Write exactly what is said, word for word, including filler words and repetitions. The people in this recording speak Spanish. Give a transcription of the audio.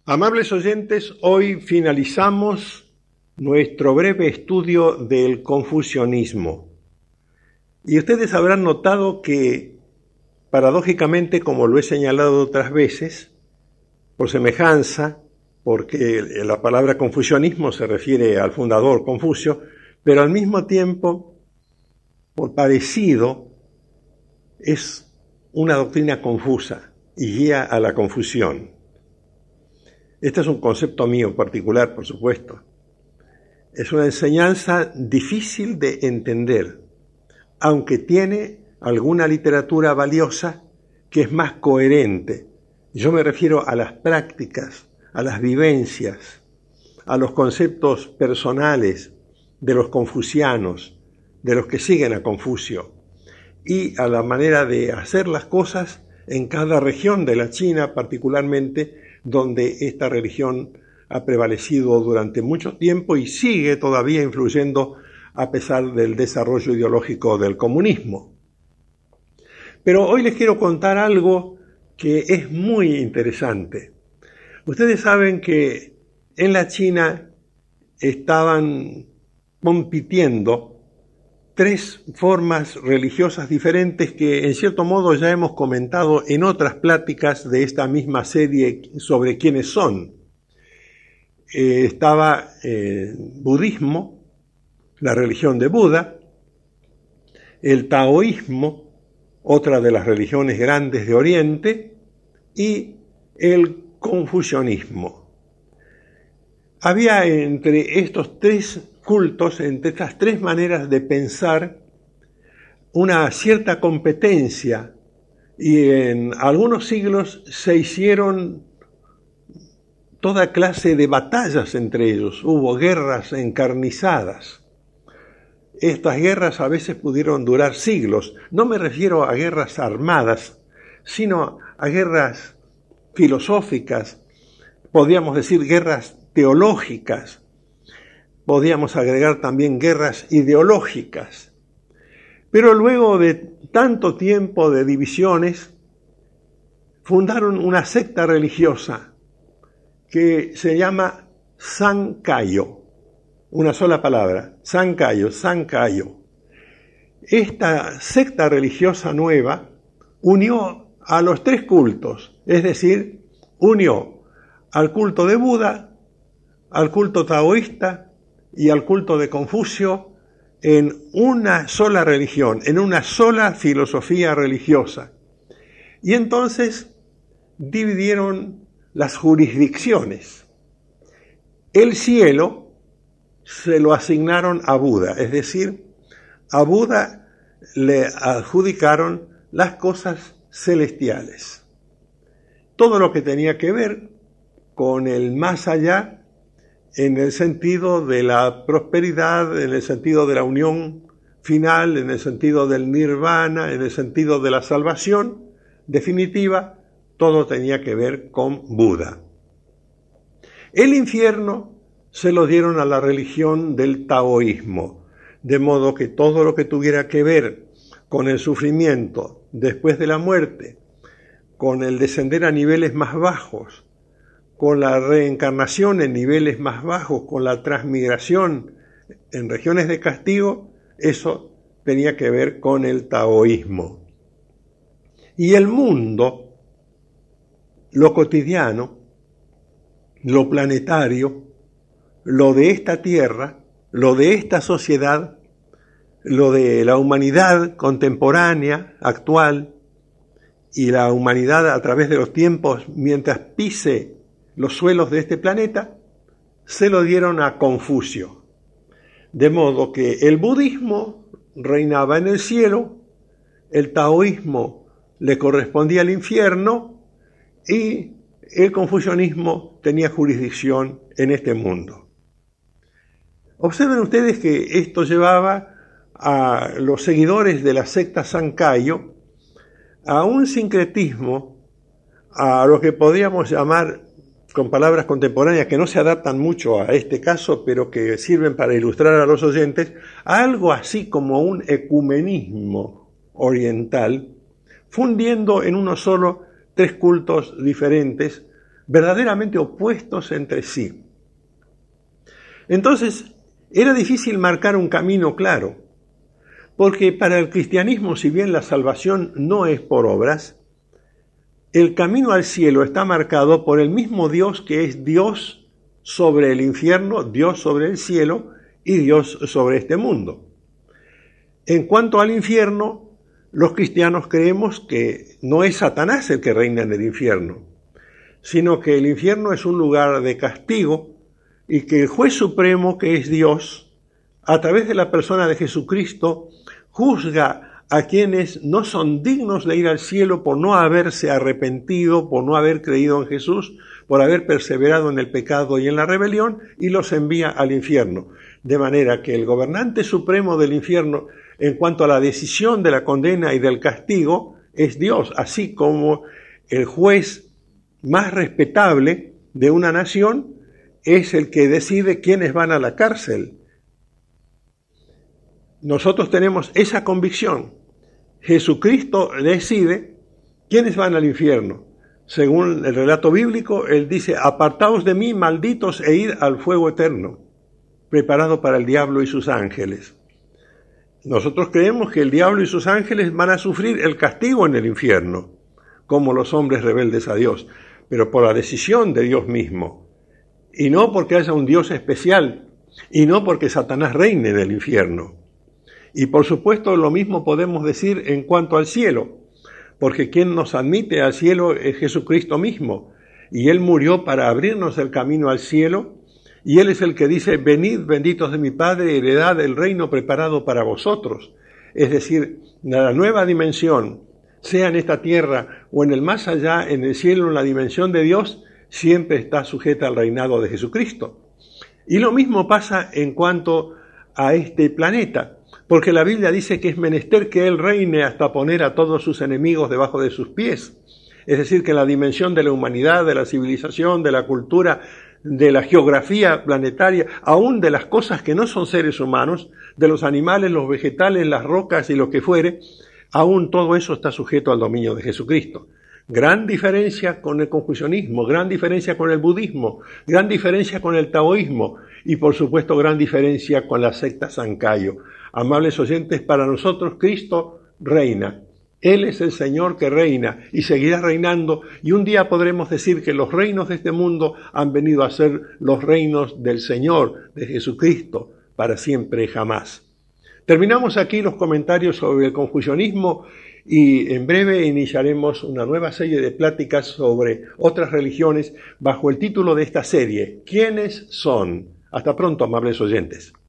Amables oyentes, hoy finalizamos nuestro breve estudio del confucianismo. Y ustedes habrán notado que, paradójicamente, como lo he señalado otras veces, por semejanza, porque la palabra confucianismo se refiere al fundador Confucio, pero al mismo tiempo, por parecido, es una doctrina confusa y guía a la confusión. Este es un concepto mío particular, por supuesto. Es una enseñanza difícil de entender, aunque tiene alguna literatura valiosa que es más coherente. Yo me refiero a las prácticas, a las vivencias, a los conceptos personales de los confucianos, de los que siguen a Confucio, y a la manera de hacer las cosas en cada región de la China, particularmente donde esta religión ha prevalecido durante mucho tiempo y sigue todavía influyendo a pesar del desarrollo ideológico del comunismo. Pero hoy les quiero contar algo que es muy interesante. Ustedes saben que en la China estaban compitiendo tres formas religiosas diferentes que en cierto modo ya hemos comentado en otras pláticas de esta misma serie sobre quiénes son. Eh, estaba el eh, budismo, la religión de Buda, el taoísmo, otra de las religiones grandes de Oriente, y el confucianismo. Había entre estos tres cultos, entre estas tres maneras de pensar, una cierta competencia, y en algunos siglos se hicieron toda clase de batallas entre ellos, hubo guerras encarnizadas. Estas guerras a veces pudieron durar siglos. No me refiero a guerras armadas, sino a guerras filosóficas, podríamos decir guerras teológicas, podríamos agregar también guerras ideológicas. Pero luego de tanto tiempo de divisiones, fundaron una secta religiosa que se llama Sankayo, una sola palabra, Sankayo, Sankayo. Esta secta religiosa nueva unió a los tres cultos, es decir, unió al culto de Buda, al culto taoísta y al culto de Confucio en una sola religión, en una sola filosofía religiosa. Y entonces dividieron las jurisdicciones. El cielo se lo asignaron a Buda, es decir, a Buda le adjudicaron las cosas celestiales. Todo lo que tenía que ver con el más allá, en el sentido de la prosperidad, en el sentido de la unión final, en el sentido del nirvana, en el sentido de la salvación definitiva, todo tenía que ver con Buda. El infierno se lo dieron a la religión del taoísmo, de modo que todo lo que tuviera que ver con el sufrimiento después de la muerte, con el descender a niveles más bajos, con la reencarnación en niveles más bajos, con la transmigración en regiones de castigo, eso tenía que ver con el taoísmo. Y el mundo, lo cotidiano, lo planetario, lo de esta tierra, lo de esta sociedad, lo de la humanidad contemporánea, actual, y la humanidad a través de los tiempos, mientras pise los suelos de este planeta, se lo dieron a Confucio. De modo que el budismo reinaba en el cielo, el taoísmo le correspondía al infierno y el confucianismo tenía jurisdicción en este mundo. Observen ustedes que esto llevaba a los seguidores de la secta Sankayo a un sincretismo, a lo que podríamos llamar, con palabras contemporáneas que no se adaptan mucho a este caso, pero que sirven para ilustrar a los oyentes, a algo así como un ecumenismo oriental, fundiendo en uno solo tres cultos diferentes verdaderamente opuestos entre sí. Entonces, era difícil marcar un camino claro, porque para el cristianismo, si bien la salvación no es por obras, el camino al cielo está marcado por el mismo Dios que es Dios sobre el infierno, Dios sobre el cielo y Dios sobre este mundo. En cuanto al infierno, los cristianos creemos que no es Satanás el que reina en el infierno, sino que el infierno es un lugar de castigo y que el juez supremo, que es Dios, a través de la persona de Jesucristo, juzga a quienes no son dignos de ir al cielo por no haberse arrepentido, por no haber creído en Jesús, por haber perseverado en el pecado y en la rebelión, y los envía al infierno. De manera que el gobernante supremo del infierno, en cuanto a la decisión de la condena y del castigo, es Dios, así como el juez más respetable de una nación es el que decide quiénes van a la cárcel. Nosotros tenemos esa convicción. Jesucristo decide quiénes van al infierno. Según el relato bíblico, Él dice, apartaos de mí, malditos, e id al fuego eterno, preparado para el diablo y sus ángeles. Nosotros creemos que el diablo y sus ángeles van a sufrir el castigo en el infierno, como los hombres rebeldes a Dios, pero por la decisión de Dios mismo, y no porque haya un Dios especial, y no porque Satanás reine en el infierno. Y por supuesto lo mismo podemos decir en cuanto al cielo, porque quien nos admite al cielo es Jesucristo mismo, y Él murió para abrirnos el camino al cielo, y Él es el que dice, venid benditos de mi Padre, heredad el reino preparado para vosotros. Es decir, la nueva dimensión, sea en esta tierra o en el más allá, en el cielo, en la dimensión de Dios, siempre está sujeta al reinado de Jesucristo. Y lo mismo pasa en cuanto a este planeta, porque la Biblia dice que es menester que Él reine hasta poner a todos sus enemigos debajo de sus pies. Es decir, que la dimensión de la humanidad, de la civilización, de la cultura, de la geografía planetaria, aún de las cosas que no son seres humanos, de los animales, los vegetales, las rocas y lo que fuere, aún todo eso está sujeto al dominio de Jesucristo. Gran diferencia con el confucianismo, gran diferencia con el budismo, gran diferencia con el taoísmo y por supuesto gran diferencia con la secta Sankayo. Amables oyentes, para nosotros Cristo reina. Él es el Señor que reina y seguirá reinando, y un día podremos decir que los reinos de este mundo han venido a ser los reinos del Señor, de Jesucristo, para siempre y jamás. Terminamos aquí los comentarios sobre el confucianismo y en breve iniciaremos una nueva serie de pláticas sobre otras religiones bajo el título de esta serie, ¿quiénes son? Hasta pronto, amables oyentes.